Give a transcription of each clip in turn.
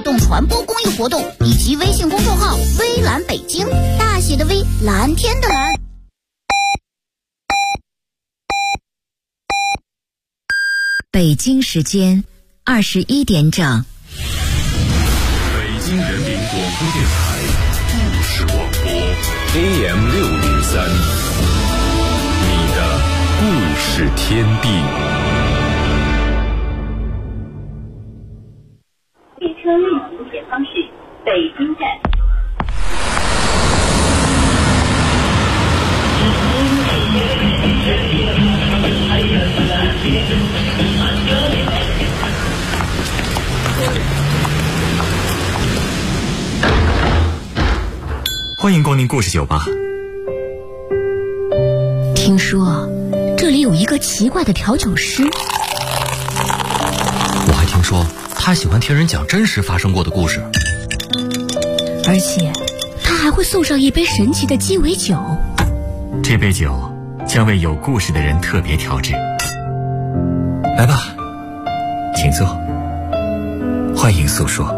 动传播公益活动以及微信公众号微蓝北京，大写的微，蓝天的蓝。 北京时间21点整。 北京人民广播电台故事广播 AM603，你的故事天地。 列车运行前方是北京站。 欢迎光临故事酒吧。 听说这里有一个奇怪的调酒师， 我还听说他喜欢听人讲真实发生过的故事， 而且他还会送上一杯神奇的鸡尾酒。 这杯酒将为有故事的人特别调制。来吧，请坐，欢迎诉说，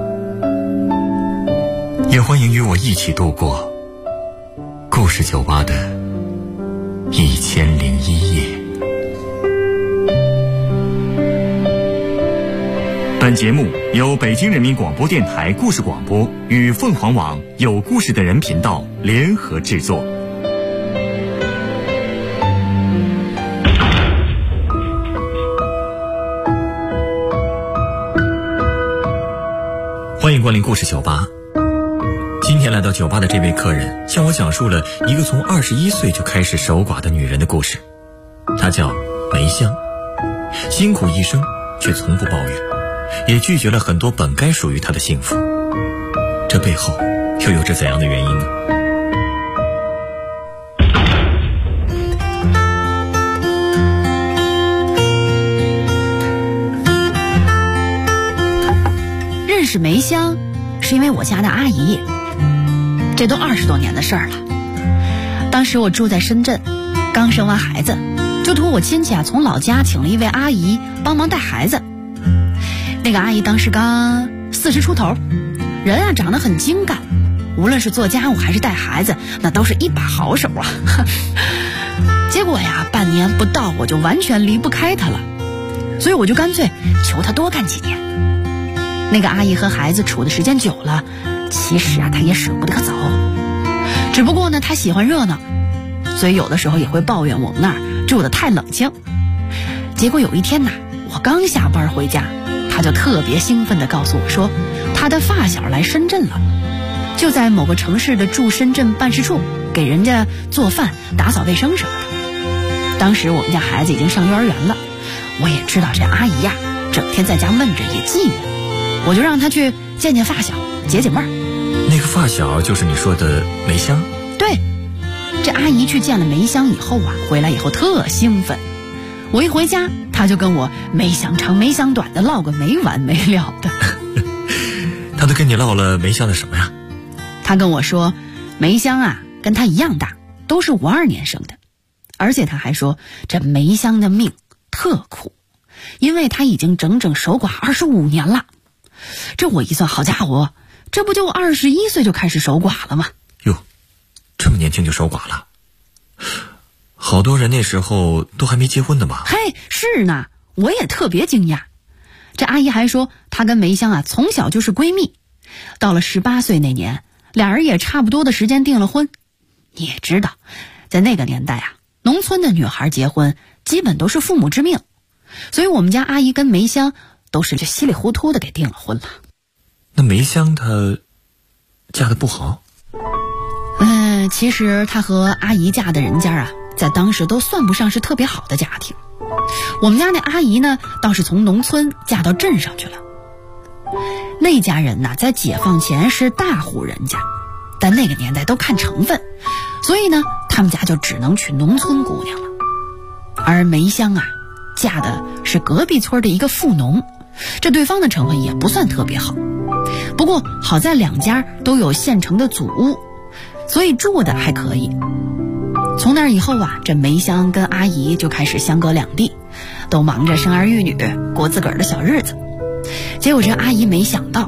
也欢迎与我一起度过故事酒吧的1001夜。本节目由北京人民广播电台故事广播与凤凰网有故事的人频道联合制作。欢迎光临故事酒吧。今天来到酒吧的这位客人向我讲述了一个从21岁就开始守寡的女人的故事。她叫梅香，辛苦一生却从不抱怨，也拒绝了很多本该属于她的幸福。这背后又有着怎样的原因呢？ 认识梅香是因为我家的阿姨，这都20多年的事儿了。当时我住在深圳，刚生完孩子，就托我亲戚从老家请了一位阿姨帮忙带孩子。那个阿姨当时刚40出头，人长得很精干，无论是做家务还是带孩子，那都是一把好手啊。结果半年不到我就完全离不开她了，所以我就干脆求她多干几年。那个阿姨和孩子处的时间久了，其实她也舍不得走，只不过呢她喜欢热闹，所以有的时候也会抱怨我们那儿住得太冷清。结果有一天我刚下班回家，她就特别兴奋地告诉我说，她的发小来深圳了，就在某个城市的驻深圳办事处给人家做饭打扫卫生什么的。当时我们家孩子已经上幼儿园了，我也知道这阿姨整天在家闷着也寂寞，我就让她去见见发小解解闷儿。 那个发小就是你说的梅香？ 对，这阿姨去见了梅香以后回来以后特兴奋。我一回家，她就跟我梅香长梅香短的唠个没完没了的。 她都跟你唠了梅香的什么呀？ 她跟我说，梅香跟她一样大，都是52年生的，而且她还说这梅香的命特苦，因为她已经整整守寡25年了。这我一算，好家伙，这不就21岁就开始守寡了吗？ 哟，这么年轻就守寡了？好多人那时候都还没结婚呢吧？ 嘿，是呢，我也特别惊讶。这阿姨还说，她跟梅香从小就是闺蜜，到了18岁那年，俩人也差不多的时间订了婚。你也知道，在那个年代农村的女孩结婚基本都是父母之命，所以我们家阿姨跟梅香都是稀里糊涂的给订了婚了。 那梅香她嫁得不好？ 其实她和阿姨嫁的人家在当时都算不上是特别好的家庭。我们家那阿姨呢，倒是从农村嫁到镇上去了。那家人在解放前是大户人家，但那个年代都看成分，所以呢他们家就只能娶农村姑娘了。而梅香嫁的是隔壁村的一个富农，这对方的成分也不算特别好，不过好在两家都有现成的祖屋，所以住的还可以。从那以后这梅香跟阿姨就开始相隔两地，都忙着生儿育女，过自个儿的小日子。结果这阿姨没想到，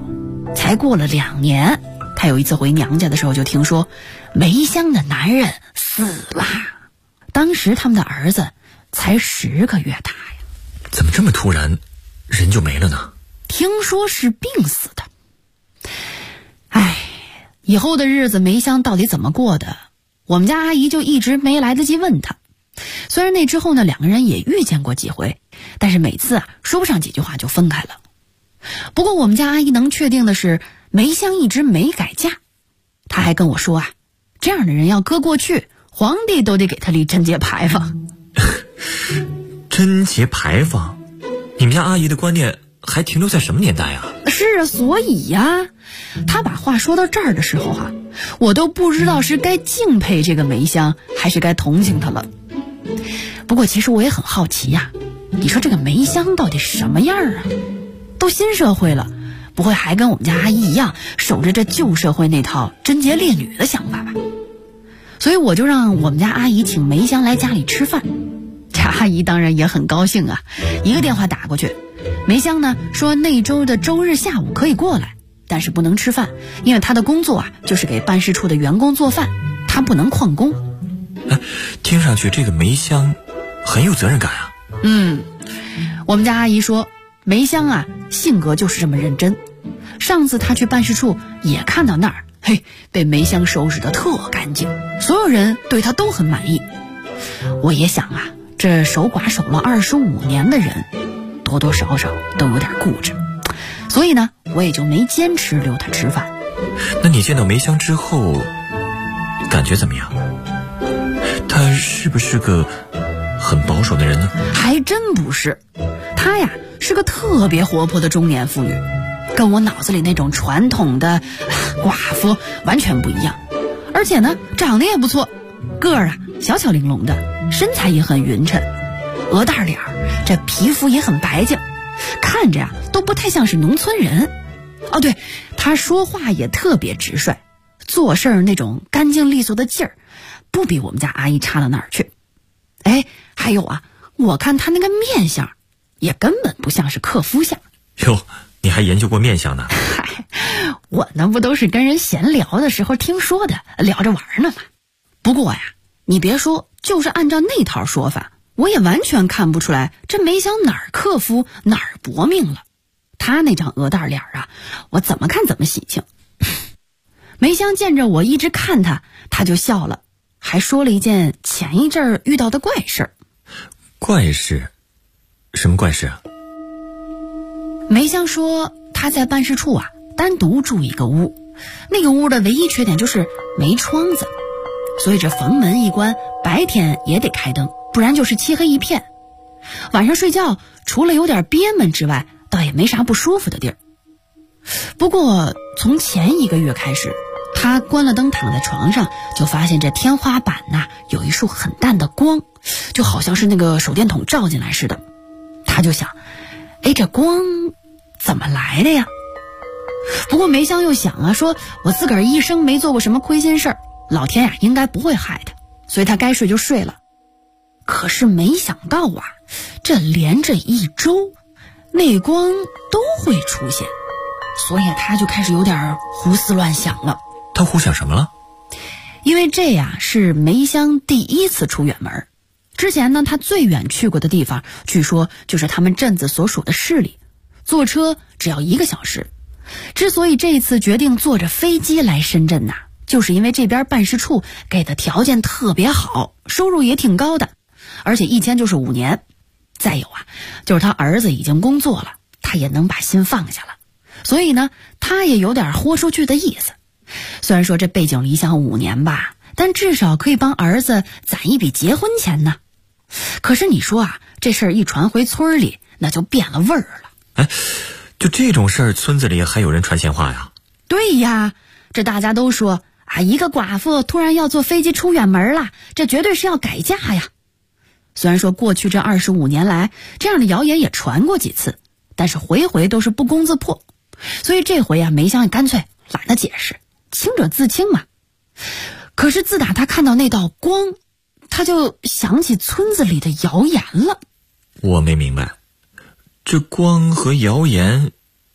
才过了2年，她有一次回娘家的时候就听说梅香的男人死了。当时他们的儿子才10个月大呀。 怎么这么突然人就没了呢？ 听说是病死的。唉，以后的日子梅香到底怎么过的，我们家阿姨就一直没来得及问她。虽然那之后呢2个人也遇见过几回，但是每次说不上几句话就分开了。不过我们家阿姨能确定的是梅香一直没改嫁。她还跟我说这样的人要搁过去，皇帝都得给她立贞节牌坊。 贞节牌坊？你们家阿姨的观念还停留在什么年代啊？ 是啊，所以呀，她把话说到这儿的时候我都不知道是该敬佩这个梅香还是该同情她了。不过其实我也很好奇你说这个梅香到底什么样都新社会了，不会还跟我们家阿姨一样守着这旧社会那套贞洁烈女的想法吧？所以我就让我们家阿姨请梅香来家里吃饭。这阿姨当然也很高兴一个电话打过去，梅香呢说那周的周日下午可以过来，但是不能吃饭，因为她的工作就是给办事处的员工做饭，她不能旷工。 听上去这个梅香很有责任感我们家阿姨说梅香性格就是这么认真。上次她去办事处也看到那儿，被梅香收拾得特干净，所有人对她都很满意。我也想这守寡守了25年的人多多少少都有点固执，所以呢我也就没坚持留她吃饭。 那你见到梅香之后感觉怎么样？她是不是个很保守的人呢？ 还真不是，她是个特别活泼的中年妇女，跟我脑子里那种传统的寡妇完全不一样。而且呢长得也不错，个儿小巧玲珑的，身材也很匀称，鹅蛋脸，这皮肤也很白净，看着都不太像是农村人。对，她说话也特别直率，做事儿那种干净利索的劲儿不比我们家阿姨差到哪儿去。还有我看她那个面相也根本不像是克夫相。 哟，你还研究过面相呢？ 我那不都是跟人闲聊的时候听说的，聊着玩呢嘛。不过你别说，就是按照那套说法，我也完全看不出来这梅香哪儿克夫哪儿薄命了。她那张鹅蛋脸我怎么看怎么喜庆。梅香见着我一直看她就笑了，还说了一件前一阵儿遇到的怪事儿。 怪事？什么怪事梅香说她在办事处单独住一个屋，那个屋的唯一缺点就是没窗子，所以这房门一关，白天也得开灯，不然就是漆黑一片。晚上睡觉除了有点憋闷之外，倒也没啥不舒服的地儿。不过从前1个月开始，她关了灯躺在床上，就发现这天花板有一束很淡的光，就好像是那个手电筒照进来似的。她就想这光怎么来的呀？不过梅香又想说我自个儿一生没做过什么亏心事儿，老天应该不会害她，所以她该睡就睡了。可是没想到这连着1周那光都会出现，所以她就开始有点胡思乱想了。 她胡想什么了？ 因为这是梅香第1次出远门。之前呢她最远去过的地方据说就是他们镇子所属的市里，坐车只要1个小时。之所以这次决定坐着飞机来深圳就是因为这边办事处给的条件特别好，收入也挺高的，而且一签就是5年。再有就是他儿子已经工作了，他也能把心放下了，所以呢他也有点豁出去的意思。虽然说这背井离乡5年吧，但至少可以帮儿子攒一笔结婚钱呢。可是你说这事儿一传回村里，那就变了味儿了。 就这种事儿，村子里还有人传闲话呀？ 对呀，这大家都说一个寡妇突然要坐飞机出远门了，这绝对是要改嫁呀。虽然说过去这25年来，这样的谣言也传过几次，但是回回都是不攻自破，所以这回梅香也干脆懒得解释，清者自清嘛。可是自打他看到那道光，他就想起村子里的谣言了。 我没明白，这光和谣言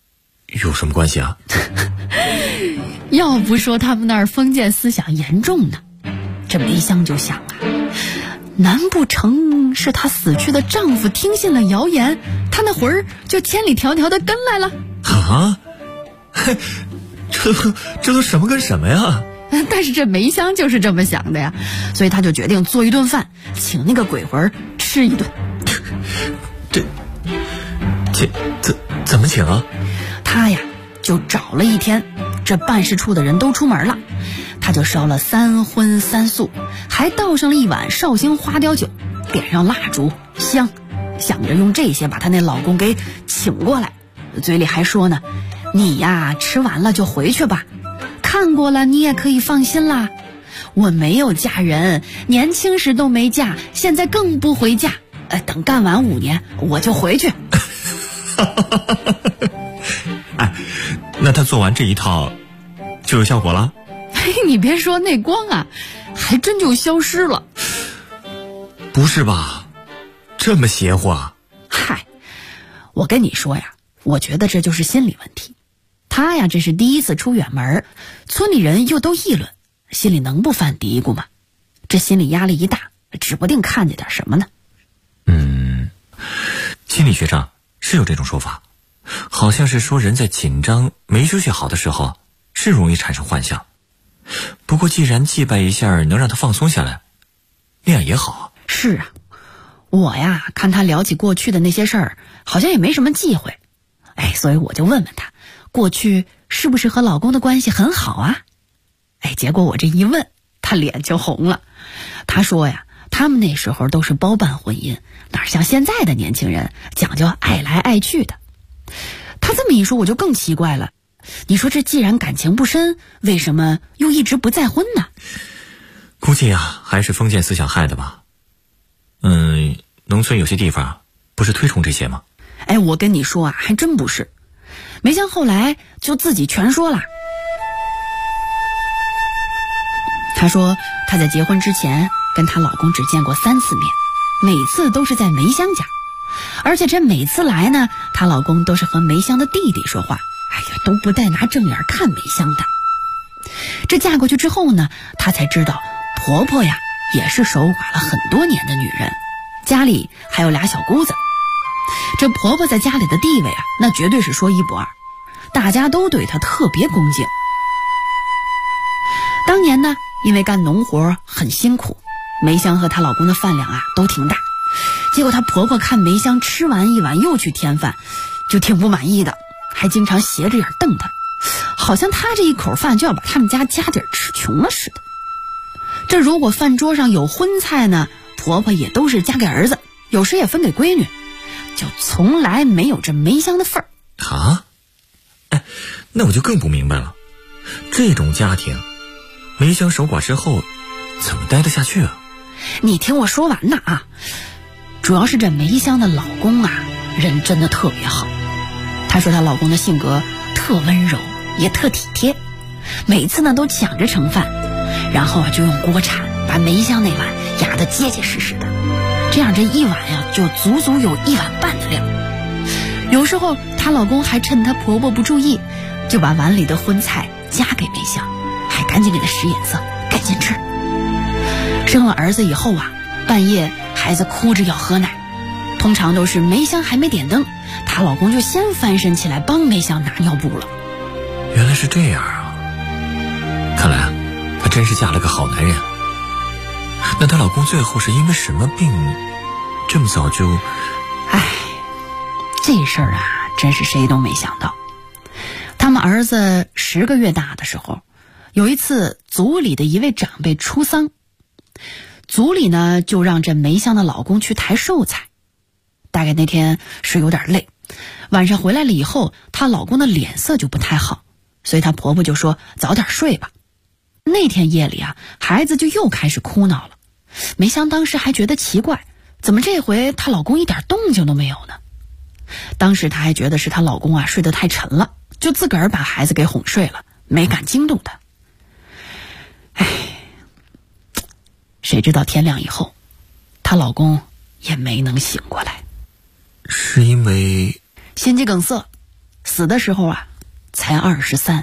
有什么关系啊？ 要不说他们那儿封建思想严重呢，这梅香就想啊，难不成是她死去的丈夫听信了谣言，她那魂儿就千里迢迢的跟来了？ 啊？这都什么跟什么呀？ 但是这梅香就是这么想的呀，所以他就决定做一顿饭，请那个鬼魂吃一顿。 怎么请啊？ 他呀就找了一天，这办事处的人都出门了，他就烧了3荤3素，还倒上了一碗绍兴花雕酒，点上蜡烛香，想着用这些把他那老公给请过来，嘴里还说呢，你呀吃完了就回去吧，看过了你也可以放心啦，我没有嫁人，年轻时都没嫁，现在更不回嫁，等干完5年我就回去。 哎，那他做完这一套就有效果了？ 你别说，那光啊还真就消失了。 不是吧，这么邪乎啊？ 嗨，我跟你说呀，我觉得这就是心理问题。他呀这是第一次出远门，村里人又都议论，心里能不犯嘀咕吗？这心理压力一大，指不定看见点什么呢。 心理学上是有这种说法，好像是说人在紧张没休息好的时候是容易产生幻象，不过既然祭拜一下能让他放松下来，那样也好啊。 是啊，我呀看他聊起过去的那些事儿，好像也没什么忌讳，所以我就问问他，过去是不是和老公的关系很好啊？结果我这一问，他脸就红了。他说呀，他们那时候都是包办婚姻，哪像现在的年轻人讲究爱来爱去的。他这么一说，我就更奇怪了。你说这既然感情不深，为什么又一直不再婚呢？ 估计啊，还是封建思想害的吧。农村有些地方不是推崇这些吗？ 我跟你说啊，还真不是。梅香后来就自己全说了。她说她在结婚之前跟她老公只见过3次面，每次都是在梅香家，而且这每次来呢，她老公都是和梅香的弟弟说话，都不带拿正眼看梅香的。这嫁过去之后呢，她才知道婆婆呀也是守寡了很多年的女人，家里还有俩小姑子。这婆婆在家里的地位啊，那绝对是说1不2，大家都对她特别恭敬。当年呢，因为干农活很辛苦，梅香和她老公的饭量啊都挺大，结果她婆婆看梅香吃完一碗又去添饭，就挺不满意的，还经常斜着眼瞪她，好像她这一口饭就要把他们家家底吃穷了似的。这如果饭桌上有荤菜呢，婆婆也都是夹给儿子，有时也分给闺女，就从来没有这梅香的份儿啊。那我就更不明白了，这种家庭梅香守寡之后怎么待得下去啊？ 你听我说完呢啊！主要是这梅香的老公啊，人真的特别好。她说她老公的性格特温柔，也特体贴，每次呢都抢着盛饭，然后就用锅铲把梅香那碗压得结结实实的，这样这一碗呀就足足有1碗半的量。有时候她老公还趁她婆婆不注意，就把碗里的荤菜夹给梅香，还赶紧给她使眼色，赶紧吃。生了儿子以后啊，半夜孩子哭着要喝奶，通常都是梅香还没点灯，她老公就先翻身起来帮梅香拿尿布了。 原来是这样啊！看来她真是嫁了个好男人。那她老公最后是因为什么病这么早就…… 这事儿啊，真是谁都没想到。他们儿子10个月大的时候，有一次族里的一位长辈出丧，族里呢就让这梅香的老公去抬寿菜。大概那天是有点累，晚上回来了以后，她老公的脸色就不太好，所以她婆婆就说早点睡吧。那天夜里啊，孩子就又开始哭闹了。梅香当时还觉得奇怪，怎么这回她老公一点动静都没有呢？当时她还觉得是她老公啊睡得太沉了，就自个儿把孩子给哄睡了，没敢惊动他。谁知道天亮以后，她老公也没能醒过来。 是因为心肌梗塞，死的时候啊才23。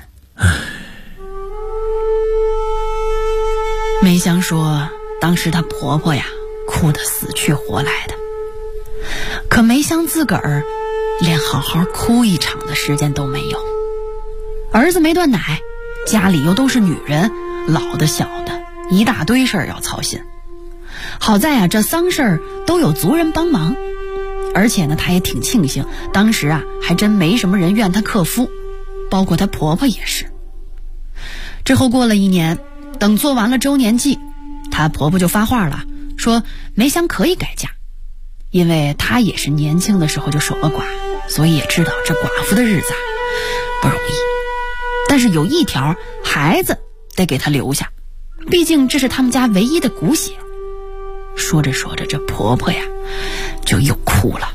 梅香说，当时她婆婆呀哭得死去活来的，可梅香自个儿连好好哭一场的时间都没有。儿子没断奶，家里又都是女人，老的小的，一大堆事儿要操心。好在啊，这丧事儿都有族人帮忙，而且呢，她也挺庆幸，当时啊还真没什么人怨她克夫，包括她婆婆也是。之后过了1年，等做完了周年祭，她婆婆就发话了，说梅香可以改嫁，因为她也是年轻的时候就守了寡，所以也知道这寡妇的日子啊不容易。但是有一条，孩子得给她留下，毕竟这是他们家唯一的骨血。说着说着，这婆婆呀就又哭了。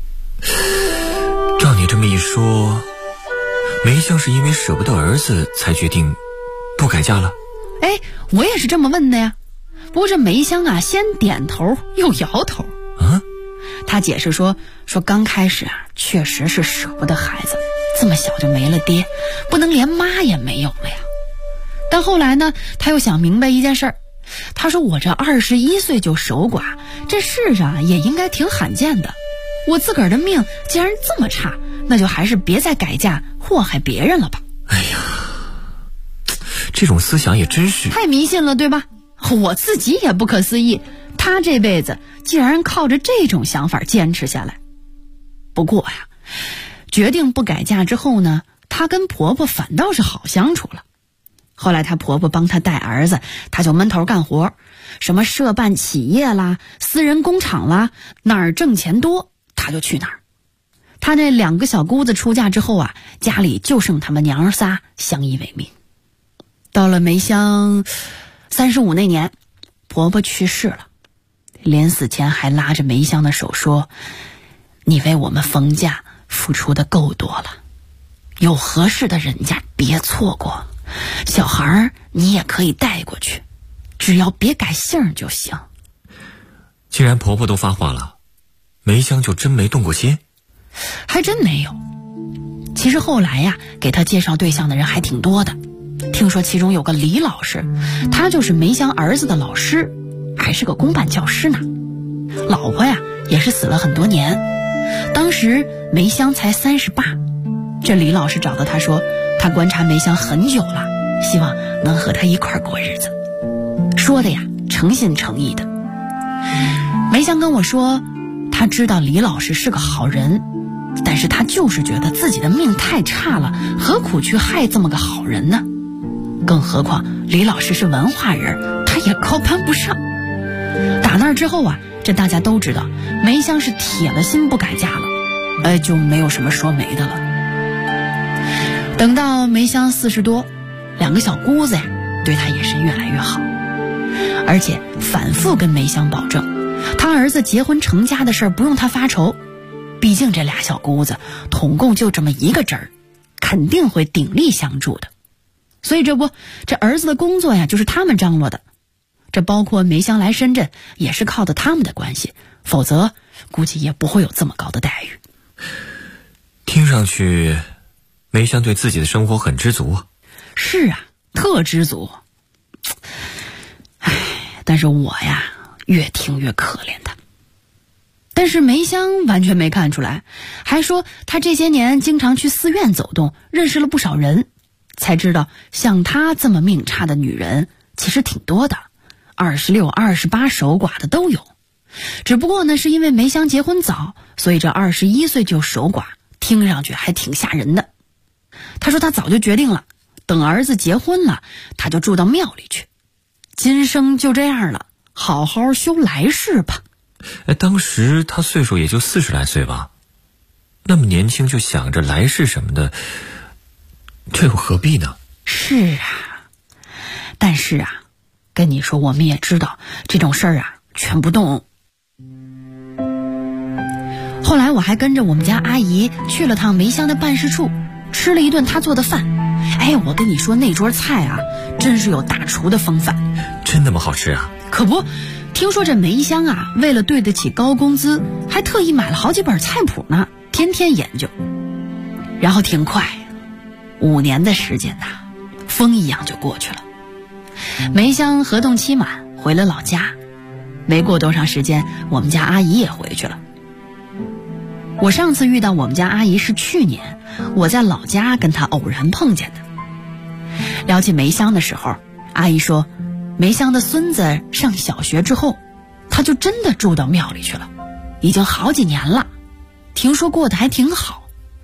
照你这么一说，梅香是因为舍不得儿子才决定不改嫁了？ 哎，我也是这么问的呀。不过这梅香啊，先点头又摇头。她解释说刚开始啊，确实是舍不得孩子，这么小就没了爹，不能连妈也没有了呀。但后来呢，她又想明白一件事儿，她说我这21岁就守寡，这世上也应该挺罕见的。我自个儿的命既然这么差，那就还是别再改嫁祸害别人了吧。 哎呀，这种思想也真是太迷信了，对吧？我自己也不可思议，她这辈子竟然靠着这种想法坚持下来。不过呀，决定不改嫁之后呢，她跟婆婆反倒是好相处了。后来她婆婆帮她带儿子，她就闷头干活，什么社办企业啦、私人工厂啦，哪儿挣钱多她就去哪儿。她这2个小姑子出嫁之后啊，家里就剩他们娘儿仨相依为命。到了梅香35那年，婆婆去世了，临死前还拉着梅香的手说，你为我们冯家付出的够多了，有合适的人家别错过，小孩你也可以带过去，只要别改姓就行。 既然婆婆都发话了，梅香就真没动过心？ 还真没有。其实后来呀，给她介绍对象的人还挺多的，听说其中有个李老师，他就是梅香儿子的老师，还是个公办教师呢。老婆呀也是死了很多年，当时梅香才38。这李老师找到他说，他观察梅香很久了，希望能和他一块儿过日子，说的呀诚心诚意的。梅香跟我说，他知道李老师是个好人，但是他就是觉得自己的命太差了，何苦去害这么个好人呢？更何况李老师是文化人，他也高攀不上。打那之后啊，这大家都知道梅香是铁了心不改嫁了，就没有什么说没的了。等到梅香40多，2个小姑子呀对她也是越来越好，而且反复跟梅香保证，她儿子结婚成家的事儿不用她发愁，毕竟这俩小姑子统共就这么一个侄儿，肯定会鼎力相助的。所以这儿子的工作呀就是他们张罗的，这包括梅香来深圳也是靠的他们的关系，否则估计也不会有这么高的待遇。 听上去梅香对自己的生活很知足啊。 是啊，特知足。但是我呀越听越可怜她。但是梅香完全没看出来，还说她这些年经常去寺院走动，认识了不少人，才知道像她这么命差的女人其实挺多的，26、28守寡的都有。只不过呢，是因为梅香结婚早，所以这21岁就守寡，听上去还挺吓人的。她说她早就决定了，等儿子结婚了，她就住到庙里去，今生就这样了，好好修来世吧。 当时她岁数也就40来岁吧，那么年轻就想着来世什么的，这又何必呢？ 是啊，但是啊，跟你说我们也知道这种事儿啊全不动。后来我还跟着我们家阿姨去了趟梅香的办事处，吃了一顿她做的饭。我跟你说那桌菜啊真是有大厨的风范。 真那么好吃啊？ 可不，听说这梅香啊为了对得起高工资，还特意买了好几本菜谱呢，天天研究。然后挺快， 5年的时间呐，风一样就过去了。梅香合同期满，回了老家。没过多长时间，我们家阿姨也回去了。我上次遇到我们家阿姨是去年，我在老家跟她偶然碰见的。聊起梅香的时候，阿姨说，梅香的孙子上小学之后，她就真的住到庙里去了，已经好几年了，听说过得还挺好。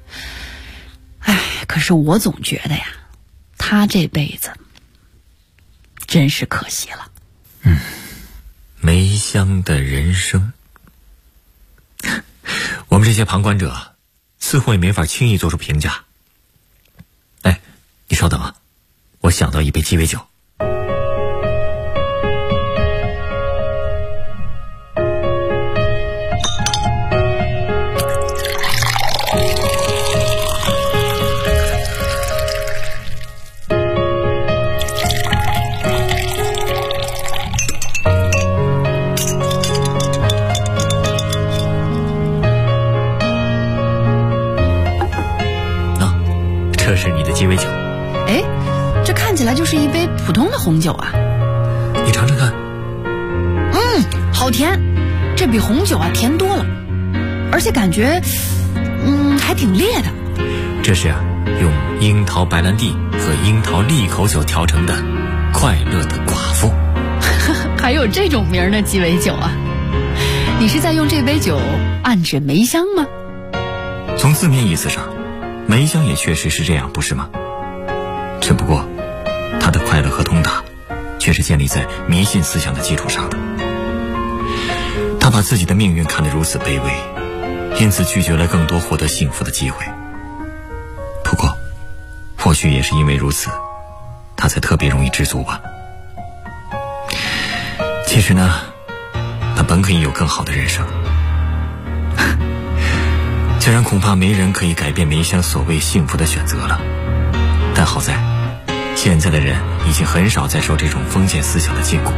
可是我总觉得呀，她这辈子真是可惜了。 梅香的人生，我们这些旁观者似乎也没法轻易做出评价。你稍等啊，我想到一杯鸡尾酒。这是你的鸡尾酒。 这看起来就是一杯普通的红酒啊。 你尝尝看。 好甜，这比红酒甜多了，而且感觉还挺烈的。 这是用樱桃白兰地和樱桃利口酒调成的快乐的寡妇。 还有这种名的鸡尾酒啊？你是在用这杯酒暗指梅香吗？ 从字面意思上，梅香也确实是这样，不是吗？只不过她的快乐和通达却是建立在迷信思想的基础上的。她把自己的命运看得如此卑微，因此拒绝了更多获得幸福的机会。不过或许也是因为如此，她才特别容易知足吧。其实呢，她本可以有更好的人生，虽然恐怕没人可以改变梅香所谓幸福的选择了，但好在现在的人已经很少再受这种封建思想的禁锢。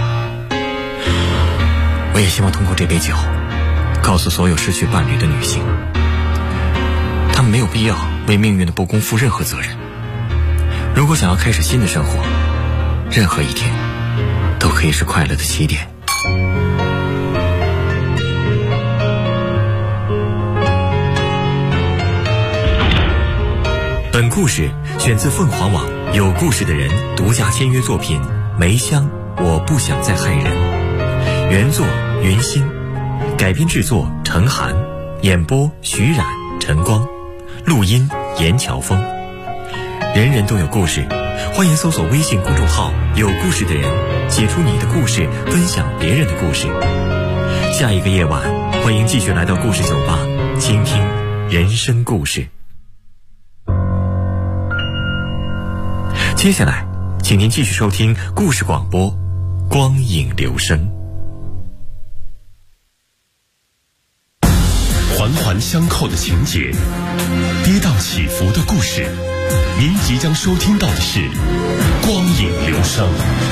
我也希望通过这杯酒告诉所有失去伴侣的女性，她们没有必要为命运的不公负任何责任。如果想要开始新的生活，任何一天都可以是快乐的起点。本故事选自凤凰网有故事的人独家签约作品《梅香我不想再害人》，原作云心，改编制作程涵，演播徐冉、陈光，录音严乔峰。人人都有故事，欢迎搜索微信公众号有故事的人，写出你的故事，分享别人的故事。下一个夜晚，欢迎继续来到故事酒吧，倾听人生故事。接下来请您继续收听故事广播光影留声。 环环相扣的情节，跌宕起伏的故事，您即将收听到的是光影留声。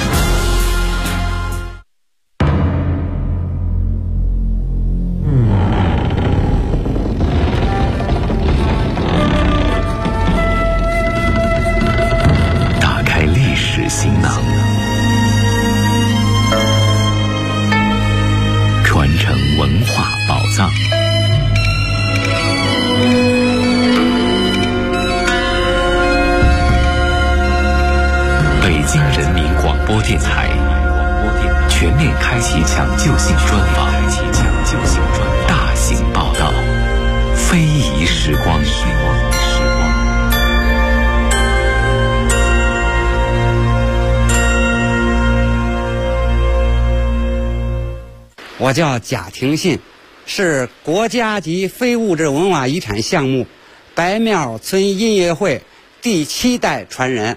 打开历史行囊，传承文化宝藏。北京人民广播电台全面开启抢救性专访，大型报道，非遗时光。 我叫贾廷信，是国家级非物质文化遗产项目白庙村音乐会第7代传人。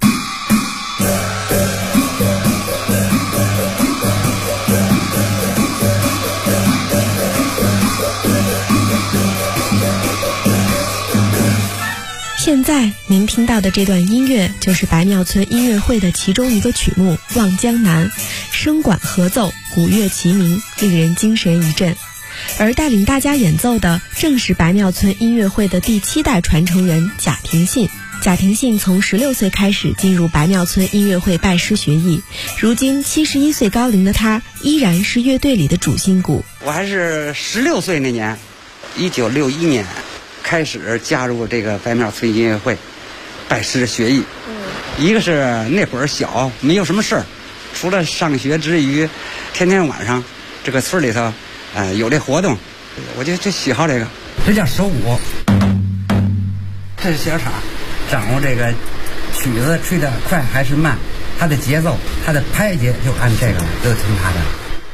现在您听到的这段音乐就是白庙村音乐会的其中一个曲目《望江南》，声管合奏，鼓乐齐鸣，令人精神一振。而带领大家演奏的正是白庙村音乐会的第7代传承人贾廷信。 贾庭信从16岁开始进入白庙村音乐会拜师学艺，如今71岁高龄的他依然是乐队里的主心骨。 我还是16岁那年，1961年开始加入这个白庙村音乐会，拜师学艺。一个是那会儿小，没有什么事儿，除了上学之余，天天晚上这个村里头有这活动，我就喜好这个。这叫手鼓，这是小厂，掌握这个曲子吹得快还是慢，它的节奏，它的拍节就按这个都听它的。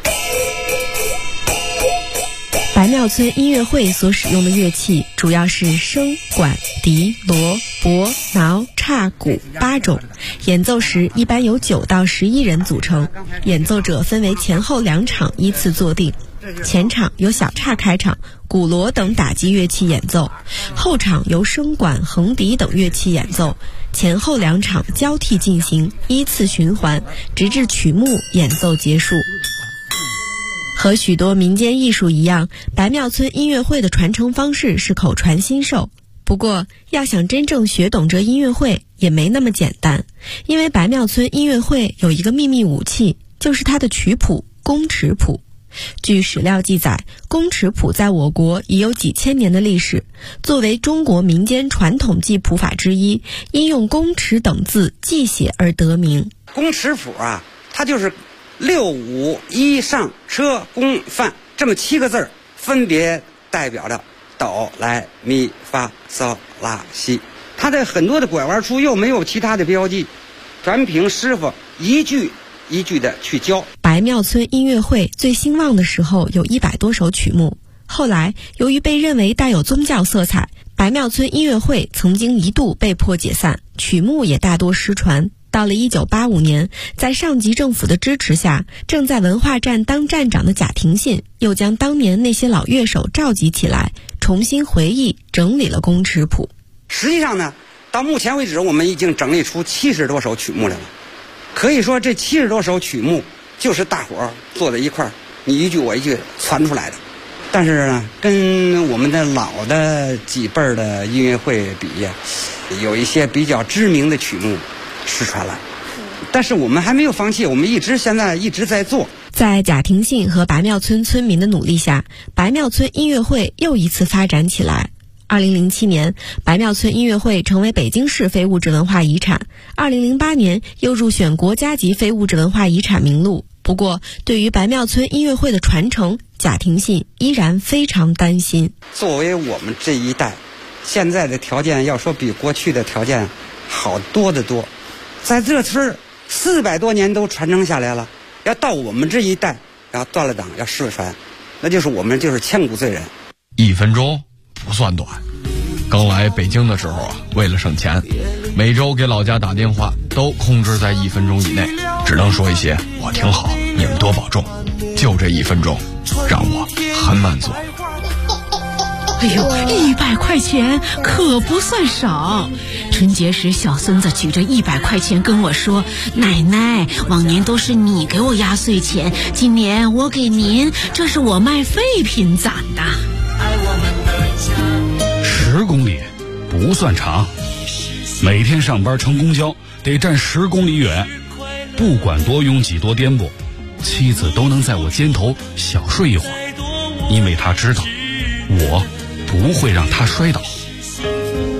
白庙村音乐会所使用的乐器主要是笙、管、笛、锣、钹、挠、叉、鼓8种，演奏时一般由9到11人组成，演奏者分为前后2场依次坐定。前场由小叉开场，鼓锣等打击乐器演奏，后场由笙管、横笛等乐器演奏，前后2场交替进行，依次循环，直至曲目演奏结束。和许多民间艺术一样，白庙村音乐会的传承方式是口传心授。不过，要想真正学懂这音乐会也没那么简单，因为白庙村音乐会有一个秘密武器，就是它的曲谱宫尺谱。据史料记载，宫尺谱在我国已有几千年的历史，作为中国民间传统记谱法之一，因用宫尺等字记写而得名。 宫尺谱啊，它就是6、5、1上车宫范这么7个字，分别代表着哆来咪发嗦拉西。它的很多的拐弯处又没有其他的标记，全凭师傅一句一句的去教。 白庙村音乐会最兴旺的时候有100多首曲目，后来由于被认为带有宗教色彩，白庙村音乐会曾经一度被迫解散，曲目也大多失传。到了1985年，在上级政府的支持下，正在文化站当站长的贾庭信又将当年那些老乐手召集起来，重新回忆整理了宫尺谱。 实际上呢，到目前为止我们已经整理出70多首曲目来了。可以说这70多首曲目就是大伙儿坐在一块儿，你一句我一句传出来的。但是呢，跟我们的老的几辈儿的音乐会比呀，有一些比较知名的曲目失传了。但是我们还没有放弃，我们现在一直在做。 在贾庭信和白庙村村民的努力下，白庙村音乐会又一次发展起来。2007年，白庙村音乐会成为北京市非物质文化遗产。2008年又入选国家级非物质文化遗产名录。不过，对于白庙村音乐会的传承，贾庭信依然非常担心。 作为我们这一代，现在的条件要说比过去的条件好多得多。在这村400多年都传承下来了，要到我们这一代要断了档要失传，那就是我们就是千古罪人。 1分钟不算短。刚来北京的时候啊，为了省钱，每周给老家打电话都控制在1分钟以内，只能说一些我挺好，你们多保重。就这1分钟，让我很满足。 哎呦，100块钱可不算少。春节时，小孙子举着100块钱跟我说：“奶奶，往年都是你给我压岁钱，今年我给您，这是我卖废品攒的。 ”10公里不算长，每天上班乘公交得站10公里远，不管多拥挤多颠簸，妻子都能在我肩头小睡一会儿，因为她知道我不会让她摔倒。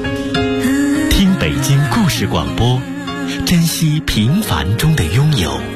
听北京故事广播，珍惜平凡中的拥有。